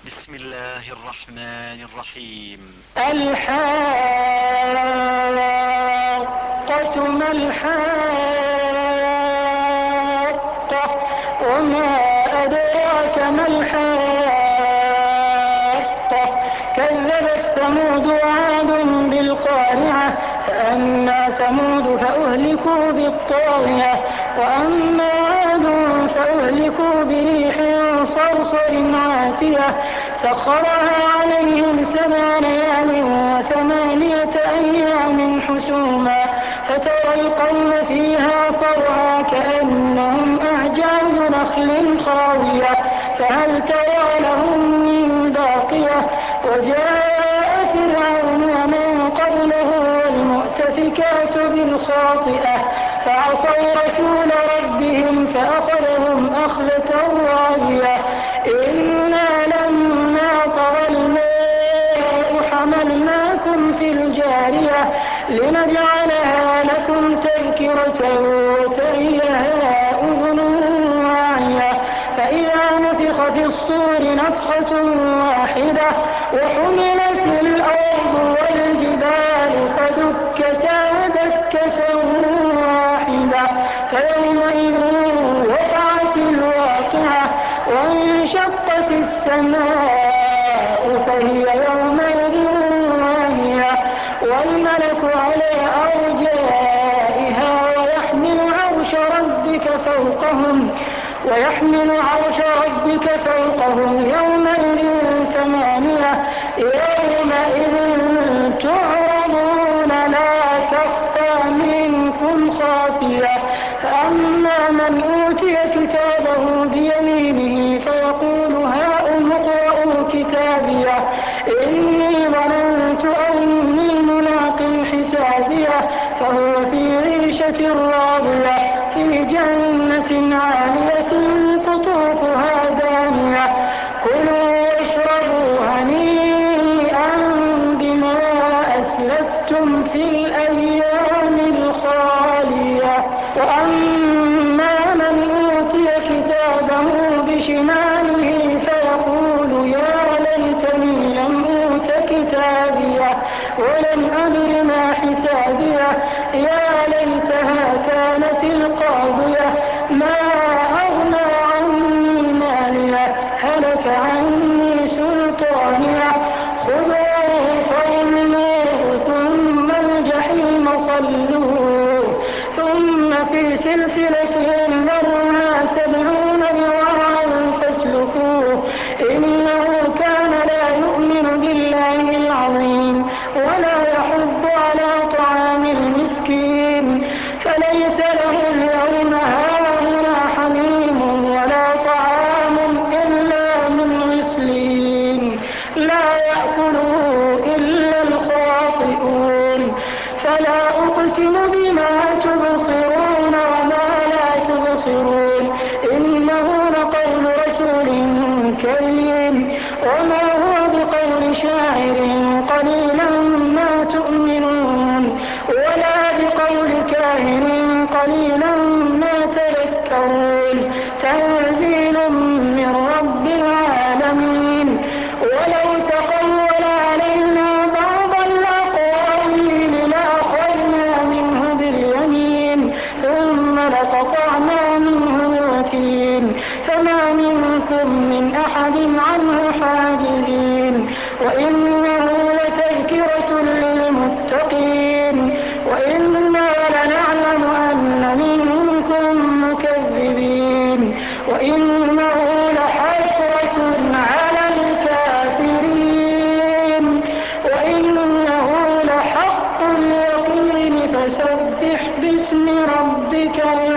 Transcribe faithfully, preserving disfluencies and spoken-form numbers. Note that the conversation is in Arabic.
بسم الله الرحمن الرحيم. الحاقة ما الحاقة وما أدراك ما الحاقة كذبت ثمود وعاد بالقارعة فأما ثمود فأهلكوا بالطاغية وأما عاد فأهلكوا بريح صرصر عاتية سخرها عليهم سبع ليال وثمانية أيام حسوما فترى القوم فيها صرعى كأنهم أعجاز نخل خاوية فهل ترى لهم من باقية وجاء فرعون ومن قبله والمؤتفكات بالخاطئة فعصوا رسول ربهم فأخذهم أخذة رابية إنا لما طغى الماء حملناكم في الجارية لنجعلها لكم تذكرة وتعيها أذن واعية فإذا نفخ في الصور نفخة واحدة وحملت الأرض والجبال فدكتا دكة واحدة فيومئذ وقعت الواقعة وانشقت السماء فهي يومئذ واهية والملك على أرجائها ويحمل عرش ربك فوقهم ويحمل عرش ربك فوقهم يومئذ ثمانية يومئذ تعرضون لا تخفى منكم خافية فأما من أوتي كتابه بيمينه فيقول هاؤم اقرءوا كتابيه إني ظننت أني ملاق حسابيه فهو في عيشة راضية في جنة عالية قطوفها دانية كلوا واشربوا هنيئا بما أسلفتم في الأيام الخالية وأما من أوتي كتابه بشماله فيقول يا ليتني لم أوت كتابيه ولم أدر ما حسابيه يا ليتها كانت القاضية ما أغنى عني ماليه هلك عني سلطانيه خذوه فاغلوه ثم الجحيم صلوه ثم في سلسلة ذرعها سبعون ذراعا فاسلكوه إنه كان لا يؤمن بالله العظيم ولا يحض على طعام المسكين فليس له اليوم هاهنا حميم ولا طعام إلا من غسلين لا يأكله إلا الخاطئون فلا أقسم بما تبصرون وما لا تبصرون إنه لقول رسول كريم وما هو بقول شاعر قليلا ما تؤمنون ولا بقول كاهن قليلا ما تذكرون تنزيل من رب العالمين ولو تقول علينا بعض الأقاويل لأخذنا منه باليمين ثم لقطعنا منه الوتين فما منكم من أحد عنه حاجزين وإنه لتذكرة للمتقين وإنا لنعلم أن منكم مكذبين وإنه لحسرة على الكافرين وإنه لحق اليقين فسبح باسم ربك